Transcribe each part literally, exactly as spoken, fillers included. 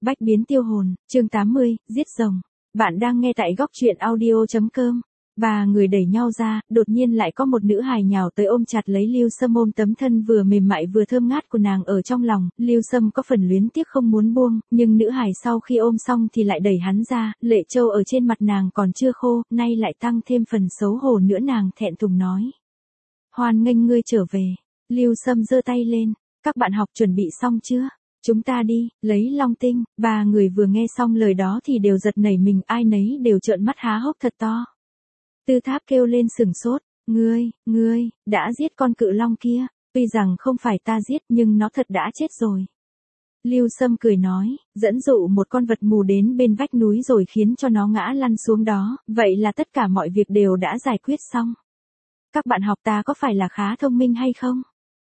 Bách biến tiêu hồn, chương tám mươi, giết rồng. Bạn đang nghe tại góc truyện audio.com. Ba người đẩy nhau ra, đột nhiên lại có một nữ hài nhào tới ôm chặt lấy Lưu Sâm, ôm tấm thân vừa mềm mại vừa thơm ngát của nàng ở trong lòng. Lưu Sâm có phần luyến tiếc không muốn buông, nhưng nữ hài sau khi ôm xong thì lại đẩy hắn ra, lệ trâu ở trên mặt nàng còn chưa khô, nay lại tăng thêm phần xấu hổ nữa. Nàng thẹn thùng nói: "Hoan nghênh ngươi trở về." Lưu Sâm giơ tay lên: "Các bạn học chuẩn bị xong chưa? Chúng ta đi, lấy long tinh." Ba người vừa nghe xong lời đó thì đều giật nảy mình, ai nấy đều trợn mắt há hốc thật to. Tư Tháp kêu lên sừng sốt: "Ngươi, ngươi, đã giết con cự long kia." "Tuy rằng không phải ta giết nhưng nó thật đã chết rồi." Lưu Sâm cười nói, dẫn dụ một con vật mù đến bên vách núi rồi khiến cho nó ngã lăn xuống đó, vậy là tất cả mọi việc đều đã giải quyết xong. Các bạn học ta có phải là khá thông minh hay không?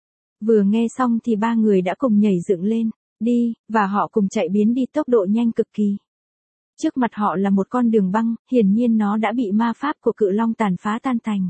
Vừa nghe xong thì ba người đã cùng nhảy dựng lên, đi, và họ cùng chạy biến đi tốc độ nhanh cực kỳ. Trước mặt họ là một con đường băng, hiển nhiên nó đã bị ma pháp của cự long tàn phá tan tành.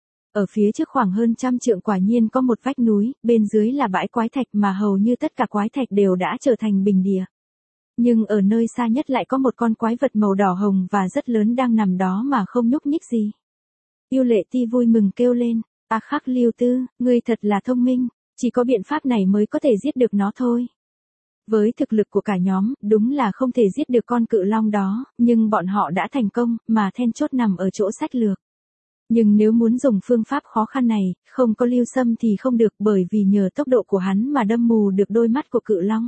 Ở phía trước khoảng hơn trăm trượng quả nhiên có một vách núi, bên dưới là bãi quái thạch mà hầu như tất cả quái thạch đều đã trở thành bình địa. Nhưng ở nơi xa nhất lại có một con quái vật màu đỏ hồng và rất lớn đang nằm đó mà không nhúc nhích gì. Yêu Lệ Ti vui mừng kêu lên: "A khắc Lưu Tư, ngươi thật là thông minh, chỉ có biện pháp này mới có thể giết được nó thôi." Với thực lực của cả nhóm, đúng là không thể giết được con cự long đó, nhưng bọn họ đã thành công, mà then chốt nằm ở chỗ sách lược. Nhưng nếu muốn dùng phương pháp khó khăn này, không có Lưu Sâm thì không được, bởi vì nhờ tốc độ của hắn mà đâm mù được đôi mắt của cự long.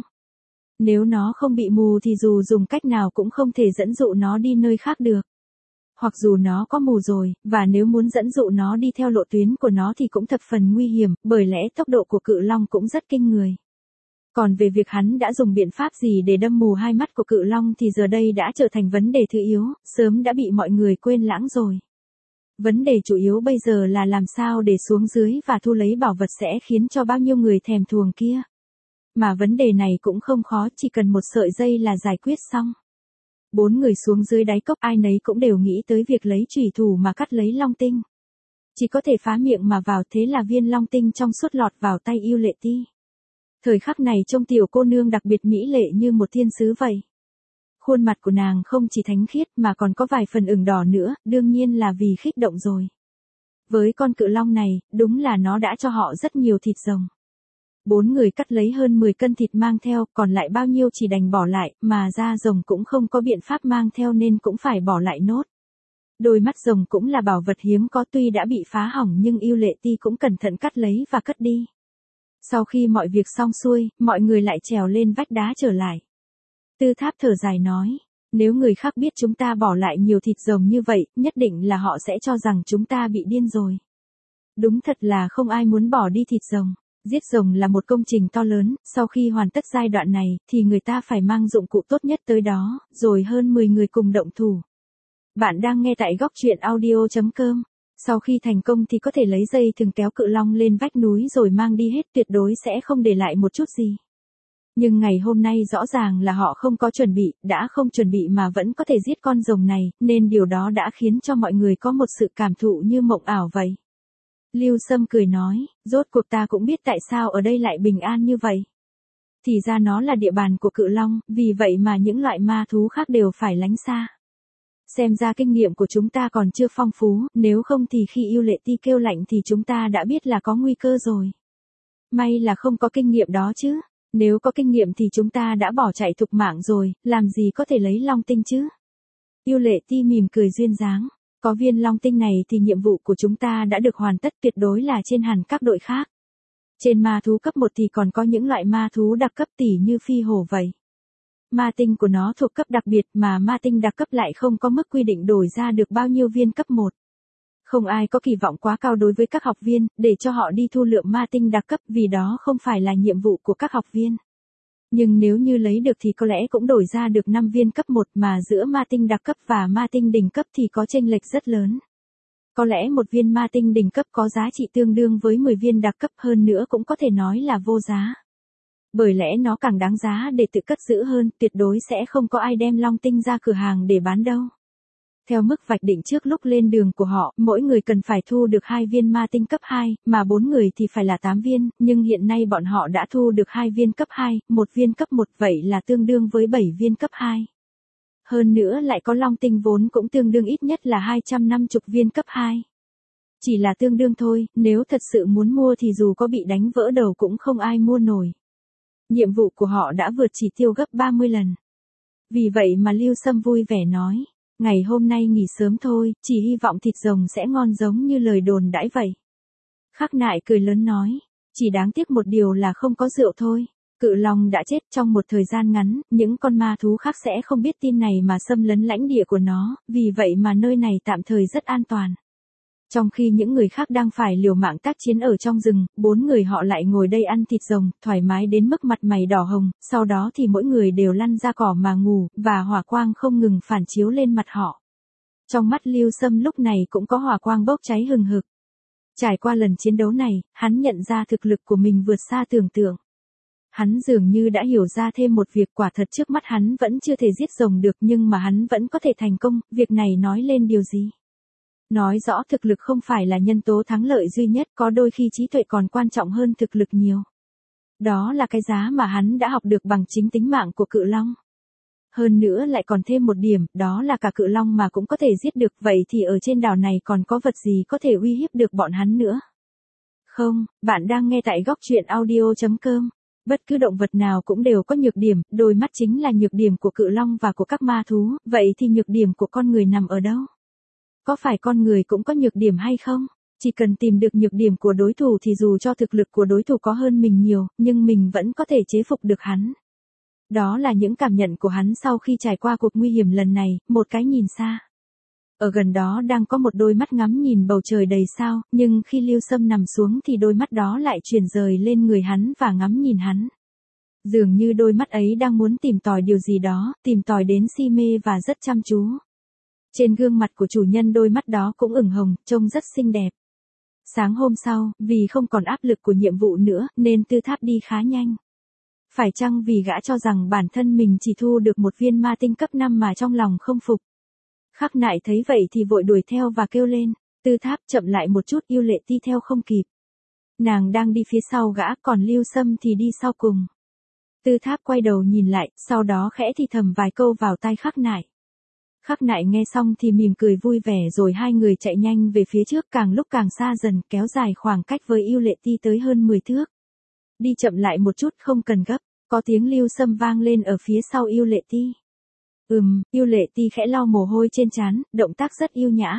Nếu nó không bị mù thì dù dùng cách nào cũng không thể dẫn dụ nó đi nơi khác được. Hoặc dù nó có mù rồi, và nếu muốn dẫn dụ nó đi theo lộ tuyến của nó thì cũng thập phần nguy hiểm, bởi lẽ tốc độ của cự long cũng rất kinh người. Còn về việc hắn đã dùng biện pháp gì để đâm mù hai mắt của cự long thì giờ đây đã trở thành vấn đề thứ yếu, sớm đã bị mọi người quên lãng rồi. Vấn đề chủ yếu bây giờ là làm sao để xuống dưới và thu lấy bảo vật sẽ khiến cho bao nhiêu người thèm thuồng kia. Mà vấn đề này cũng không khó, chỉ cần một sợi dây là giải quyết xong. Bốn người xuống dưới đáy cốc, ai nấy cũng đều nghĩ tới việc lấy chủy thủ mà cắt lấy long tinh. Chỉ có thể phá miệng mà vào, thế là viên long tinh trong suốt lọt vào tay Yêu Lệ Ti. Thời khắc này trông tiểu cô nương đặc biệt mỹ lệ như một thiên sứ vậy. Khuôn mặt của nàng không chỉ thánh khiết mà còn có vài phần ửng đỏ nữa, đương nhiên là vì kích động rồi. Với con cự long này, đúng là nó đã cho họ rất nhiều thịt rồng. Bốn người cắt lấy hơn mười cân thịt mang theo, còn lại bao nhiêu chỉ đành bỏ lại, mà da rồng cũng không có biện pháp mang theo nên cũng phải bỏ lại nốt. Đôi mắt rồng cũng là bảo vật hiếm có, tuy đã bị phá hỏng nhưng Yêu Lệ Ti cũng cẩn thận cắt lấy và cất đi. Sau khi mọi việc xong xuôi, mọi người lại trèo lên vách đá trở lại. Tư Tháp thở dài nói: "Nếu người khác biết chúng ta bỏ lại nhiều thịt rồng như vậy, nhất định là họ sẽ cho rằng chúng ta bị điên rồi. Đúng thật là không ai muốn bỏ đi thịt rồng. Giết rồng là một công trình to lớn, sau khi hoàn tất giai đoạn này, thì người ta phải mang dụng cụ tốt nhất tới đó, rồi hơn mười người cùng động thủ." Bạn đang nghe tại góc truyện audio.com. Sau khi thành công thì có thể lấy dây thừng kéo cự long lên vách núi rồi mang đi hết, tuyệt đối sẽ không để lại một chút gì. Nhưng ngày hôm nay rõ ràng là họ không có chuẩn bị, đã không chuẩn bị mà vẫn có thể giết con rồng này, nên điều đó đã khiến cho mọi người có một sự cảm thụ như mộng ảo vậy. Lưu Sâm cười nói: "Rốt cuộc ta cũng biết tại sao ở đây lại bình an như vậy. Thì ra nó là địa bàn của cự long, vì vậy mà những loại ma thú khác đều phải lánh xa. Xem ra kinh nghiệm của chúng ta còn chưa phong phú, nếu không thì khi Yêu Lệ Ti kêu lạnh thì chúng ta đã biết là có nguy cơ rồi. May là không có kinh nghiệm đó chứ. Nếu có kinh nghiệm thì chúng ta đã bỏ chạy thục mạng rồi, làm gì có thể lấy long tinh chứ." Yêu Lệ Ti mỉm cười duyên dáng: "Có viên long tinh này thì nhiệm vụ của chúng ta đã được hoàn tất, tuyệt đối là trên hẳn các đội khác. Trên ma thú cấp một thì còn có những loại ma thú đặc cấp tỉ như phi hổ vậy. Ma tinh của nó thuộc cấp đặc biệt mà ma tinh đặc cấp lại không có mức quy định đổi ra được bao nhiêu viên cấp một. Không ai có kỳ vọng quá cao đối với các học viên, để cho họ đi thu lượm ma tinh đặc cấp, vì đó không phải là nhiệm vụ của các học viên. Nhưng nếu như lấy được thì có lẽ cũng đổi ra được năm viên cấp một, mà giữa ma tinh đặc cấp và ma tinh đỉnh cấp thì có chênh lệch rất lớn. Có lẽ một viên ma tinh đỉnh cấp có giá trị tương đương với mười viên đặc cấp, hơn nữa cũng có thể nói là vô giá. Bởi lẽ nó càng đáng giá để tự cất giữ hơn, tuyệt đối sẽ không có ai đem long tinh ra cửa hàng để bán đâu." Theo mức vạch định trước lúc lên đường của họ, mỗi người cần phải thu được hai viên ma tinh cấp hai, mà bốn người thì phải là tám viên, nhưng hiện nay bọn họ đã thu được hai viên cấp hai, một viên cấp một, vậy là tương đương với bảy viên cấp hai. Hơn nữa lại có long tinh vốn cũng tương đương ít nhất là hai trăm năm mươi viên cấp hai. Chỉ là tương đương thôi, nếu thật sự muốn mua thì dù có bị đánh vỡ đầu cũng không ai mua nổi. Nhiệm vụ của họ đã vượt chỉ tiêu gấp ba mươi lần. Vì vậy mà Lưu Sâm vui vẻ nói, ngày hôm nay nghỉ sớm thôi, chỉ hy vọng thịt rồng sẽ ngon giống như lời đồn đãi vậy. Khắc Nại cười lớn nói, chỉ đáng tiếc một điều là không có rượu thôi. Cự long đã chết, trong một thời gian ngắn, những con ma thú khác sẽ không biết tin này mà xâm lấn lãnh địa của nó, vì vậy mà nơi này tạm thời rất an toàn. Trong khi những người khác đang phải liều mạng tác chiến ở trong rừng, bốn người họ lại ngồi đây ăn thịt rồng, thoải mái đến mức mặt mày đỏ hồng, sau đó thì mỗi người đều lăn ra cỏ mà ngủ, và hỏa quang không ngừng phản chiếu lên mặt họ. Trong mắt Lưu Sâm lúc này cũng có hỏa quang bốc cháy hừng hực. Trải qua lần chiến đấu này, hắn nhận ra thực lực của mình vượt xa tưởng tượng. Hắn dường như đã hiểu ra thêm một việc, quả thật trước mắt hắn vẫn chưa thể giết rồng được nhưng mà hắn vẫn có thể thành công, việc này nói lên điều gì? Nói rõ thực lực không phải là nhân tố thắng lợi duy nhất, có đôi khi trí tuệ còn quan trọng hơn thực lực nhiều. Đó là cái giá mà hắn đã học được bằng chính tính mạng của cự long. Hơn nữa lại còn thêm một điểm, đó là cả cự long mà cũng có thể giết được, vậy thì ở trên đảo này còn có vật gì có thể uy hiếp được bọn hắn nữa? Không, bạn đang nghe tại góc truyện audio chấm com. Bất cứ động vật nào cũng đều có nhược điểm, đôi mắt chính là nhược điểm của cự long và của các ma thú, vậy thì nhược điểm của con người nằm ở đâu? Có phải con người cũng có nhược điểm hay không? Chỉ cần tìm được nhược điểm của đối thủ thì dù cho thực lực của đối thủ có hơn mình nhiều, nhưng mình vẫn có thể chế phục được hắn. Đó là những cảm nhận của hắn sau khi trải qua cuộc nguy hiểm lần này, một cái nhìn xa. Ở gần đó đang có một đôi mắt ngắm nhìn bầu trời đầy sao, nhưng khi Lưu Sâm nằm xuống thì đôi mắt đó lại chuyển rời lên người hắn và ngắm nhìn hắn. Dường như đôi mắt ấy đang muốn tìm tòi điều gì đó, tìm tòi đến si mê và rất chăm chú. Trên gương mặt của chủ nhân đôi mắt đó cũng ửng hồng, trông rất xinh đẹp. Sáng hôm sau, vì không còn áp lực của nhiệm vụ nữa, nên Tư Tháp đi khá nhanh. Phải chăng vì gã cho rằng bản thân mình chỉ thu được một viên ma tinh cấp năm mà trong lòng không phục. Khắc Nại thấy vậy thì vội đuổi theo và kêu lên, Tư Tháp chậm lại một chút, Yêu Lệ Ti theo không kịp. Nàng đang đi phía sau gã, còn Lưu Sâm thì đi sau cùng. Tư Tháp quay đầu nhìn lại, sau đó khẽ thì thầm vài câu vào tai Khắc Nại. Khắc Nại nghe xong thì mỉm cười vui vẻ rồi hai người chạy nhanh về phía trước, càng lúc càng xa dần, kéo dài khoảng cách với Yêu Lệ Ti tới hơn mười thước. Đi chậm lại một chút, không cần gấp, có tiếng Lưu Sâm vang lên ở phía sau Yêu Lệ Ti. Ừm, Yêu Lệ Ti khẽ lau mồ hôi trên trán, động tác rất yêu nhã.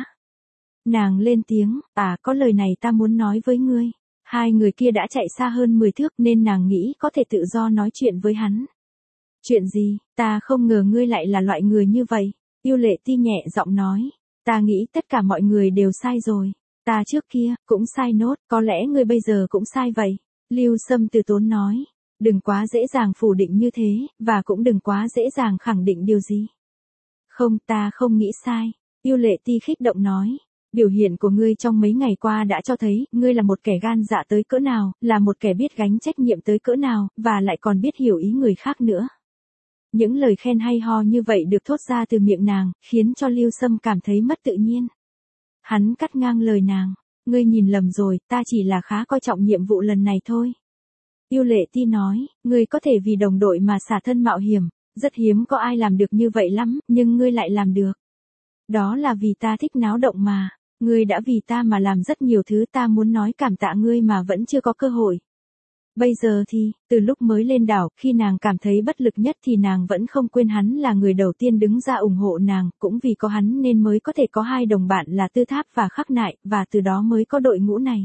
Nàng lên tiếng, à có lời này ta muốn nói với ngươi. Hai người kia đã chạy xa hơn mười thước nên nàng nghĩ có thể tự do nói chuyện với hắn. Chuyện gì, ta không ngờ ngươi lại là loại người như vậy. Yêu Lệ Ti nhẹ giọng nói, ta nghĩ tất cả mọi người đều sai rồi. Ta trước kia, cũng sai nốt, có lẽ ngươi bây giờ cũng sai vậy. Lưu Sâm từ tốn nói, đừng quá dễ dàng phủ định như thế, và cũng đừng quá dễ dàng khẳng định điều gì. Không, ta không nghĩ sai. Yêu Lệ Ti khích động nói, biểu hiện của ngươi trong mấy ngày qua đã cho thấy, ngươi là một kẻ gan dạ tới cỡ nào, là một kẻ biết gánh trách nhiệm tới cỡ nào, và lại còn biết hiểu ý người khác nữa. Những lời khen hay ho như vậy được thốt ra từ miệng nàng, khiến cho Lưu Sâm cảm thấy mất tự nhiên. Hắn cắt ngang lời nàng, ngươi nhìn lầm rồi, ta chỉ là khá coi trọng nhiệm vụ lần này thôi. Yêu Lệ Ti nói, ngươi có thể vì đồng đội mà xả thân mạo hiểm, rất hiếm có ai làm được như vậy lắm, nhưng ngươi lại làm được. Đó là vì ta thích náo động mà, ngươi đã vì ta mà làm rất nhiều thứ, ta muốn nói cảm tạ ngươi mà vẫn chưa có cơ hội. Bây giờ thì, từ lúc mới lên đảo, khi nàng cảm thấy bất lực nhất thì nàng vẫn không quên hắn là người đầu tiên đứng ra ủng hộ nàng, cũng vì có hắn nên mới có thể có hai đồng bạn là Tư Tháp và Khắc Nại, và từ đó mới có đội ngũ này.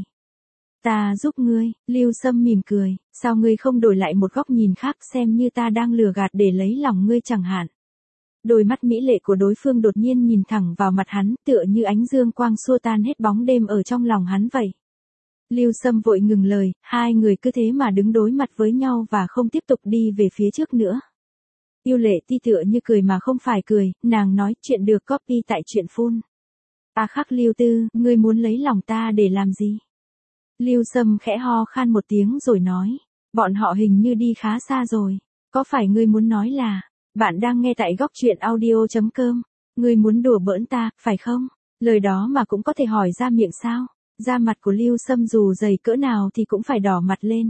Ta giúp ngươi, Lưu Sâm mỉm cười, sao ngươi không đổi lại một góc nhìn khác xem như ta đang lừa gạt để lấy lòng ngươi chẳng hạn. Đôi mắt mỹ lệ của đối phương đột nhiên nhìn thẳng vào mặt hắn, tựa như ánh dương quang xua tan hết bóng đêm ở trong lòng hắn vậy. Lưu Sâm vội ngừng lời, hai người cứ thế mà đứng đối mặt với nhau và không tiếp tục đi về phía trước nữa. Yêu Lệ Ti tựa như cười mà không phải cười, nàng nói chuyện được copy tại truyện phun. A Khắc Lưu Tư, ngươi muốn lấy lòng ta để làm gì? Lưu Sâm khẽ ho khan một tiếng rồi nói, bọn họ hình như đi khá xa rồi, có phải ngươi muốn nói là, bạn đang nghe tại góc truyện audio chấm com. Ngươi muốn đùa bỡn ta, phải không? Lời đó mà cũng có thể hỏi ra miệng sao? Da mặt của Lưu Sâm dù dày cỡ nào thì cũng phải đỏ mặt lên.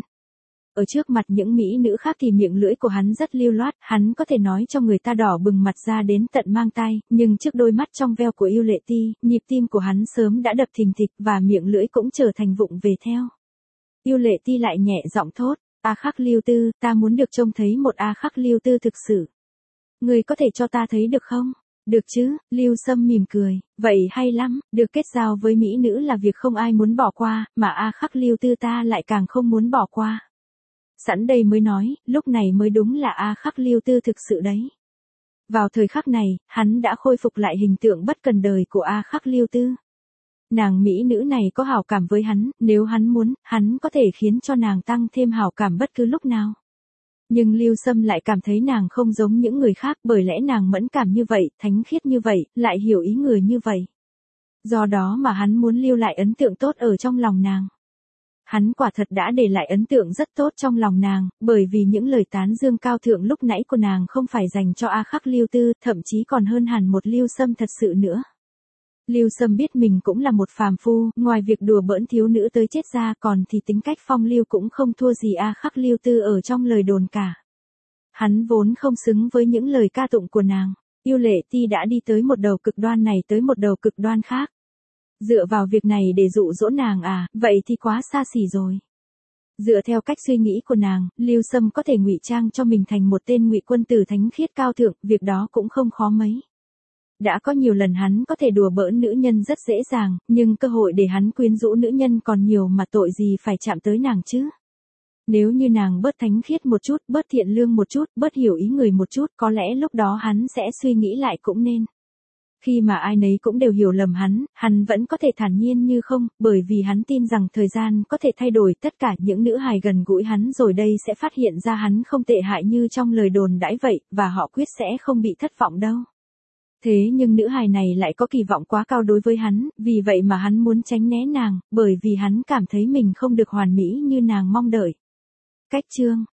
Ở trước mặt những mỹ nữ khác thì miệng lưỡi của hắn rất lưu loát, hắn có thể nói cho người ta đỏ bừng mặt ra đến tận mang tai, nhưng trước đôi mắt trong veo của Yêu Lệ Ti, nhịp tim của hắn sớm đã đập thình thịch và miệng lưỡi cũng trở thành vụng về theo. Yêu Lệ Ti lại nhẹ giọng thốt, A Khắc Lưu Tư, ta muốn được trông thấy một A Khắc Lưu Tư thực sự. Ngươi có thể cho ta thấy được không? Được chứ, Lưu Sâm mỉm cười, vậy hay lắm, được kết giao với mỹ nữ là việc không ai muốn bỏ qua, mà A Khắc Lưu Tư ta lại càng không muốn bỏ qua. Sẵn đây mới nói, lúc này mới đúng là A Khắc Lưu Tư thực sự đấy. Vào thời khắc này, hắn đã khôi phục lại hình tượng bất cần đời của A Khắc Lưu Tư. Nàng mỹ nữ này có hảo cảm với hắn, nếu hắn muốn, hắn có thể khiến cho nàng tăng thêm hảo cảm bất cứ lúc nào. Nhưng Lưu Sâm lại cảm thấy nàng không giống những người khác, bởi lẽ nàng mẫn cảm như vậy, thánh khiết như vậy, lại hiểu ý người như vậy. Do đó mà hắn muốn lưu lại ấn tượng tốt ở trong lòng nàng. Hắn quả thật đã để lại ấn tượng rất tốt trong lòng nàng, bởi vì những lời tán dương cao thượng lúc nãy của nàng không phải dành cho A Khắc Lưu Tư, thậm chí còn hơn hẳn một Lưu Sâm thật sự nữa. Lưu Sâm biết mình cũng là một phàm phu, ngoài việc đùa bỡn thiếu nữ tới chết ra còn thì tính cách phong lưu cũng không thua gì A Khắc Lưu Tư ở trong lời đồn cả. Hắn vốn không xứng với những lời ca tụng của nàng, Yêu Lệ Ti đã đi tới một đầu cực đoan này tới một đầu cực đoan khác. Dựa vào việc này để dụ dỗ nàng à, vậy thì quá xa xỉ rồi. Dựa theo cách suy nghĩ của nàng, Lưu Sâm có thể ngụy trang cho mình thành một tên ngụy quân tử thánh khiết cao thượng, việc đó cũng không khó mấy. Đã có nhiều lần hắn có thể đùa bỡn nữ nhân rất dễ dàng, nhưng cơ hội để hắn quyến rũ nữ nhân còn nhiều mà tội gì phải chạm tới nàng chứ. Nếu như nàng bớt thánh khiết một chút, bớt thiện lương một chút, bớt hiểu ý người một chút, có lẽ lúc đó hắn sẽ suy nghĩ lại cũng nên. Khi mà ai nấy cũng đều hiểu lầm hắn, hắn vẫn có thể thản nhiên như không, bởi vì hắn tin rằng thời gian có thể thay đổi tất cả. Những nữ hài gần gũi hắn rồi đây sẽ phát hiện ra hắn không tệ hại như trong lời đồn đãi vậy, và họ quyết sẽ không bị thất vọng đâu. Thế nhưng nữ hài này lại có kỳ vọng quá cao đối với hắn, vì vậy mà hắn muốn tránh né nàng, bởi vì hắn cảm thấy mình không được hoàn mỹ như nàng mong đợi. Cách chương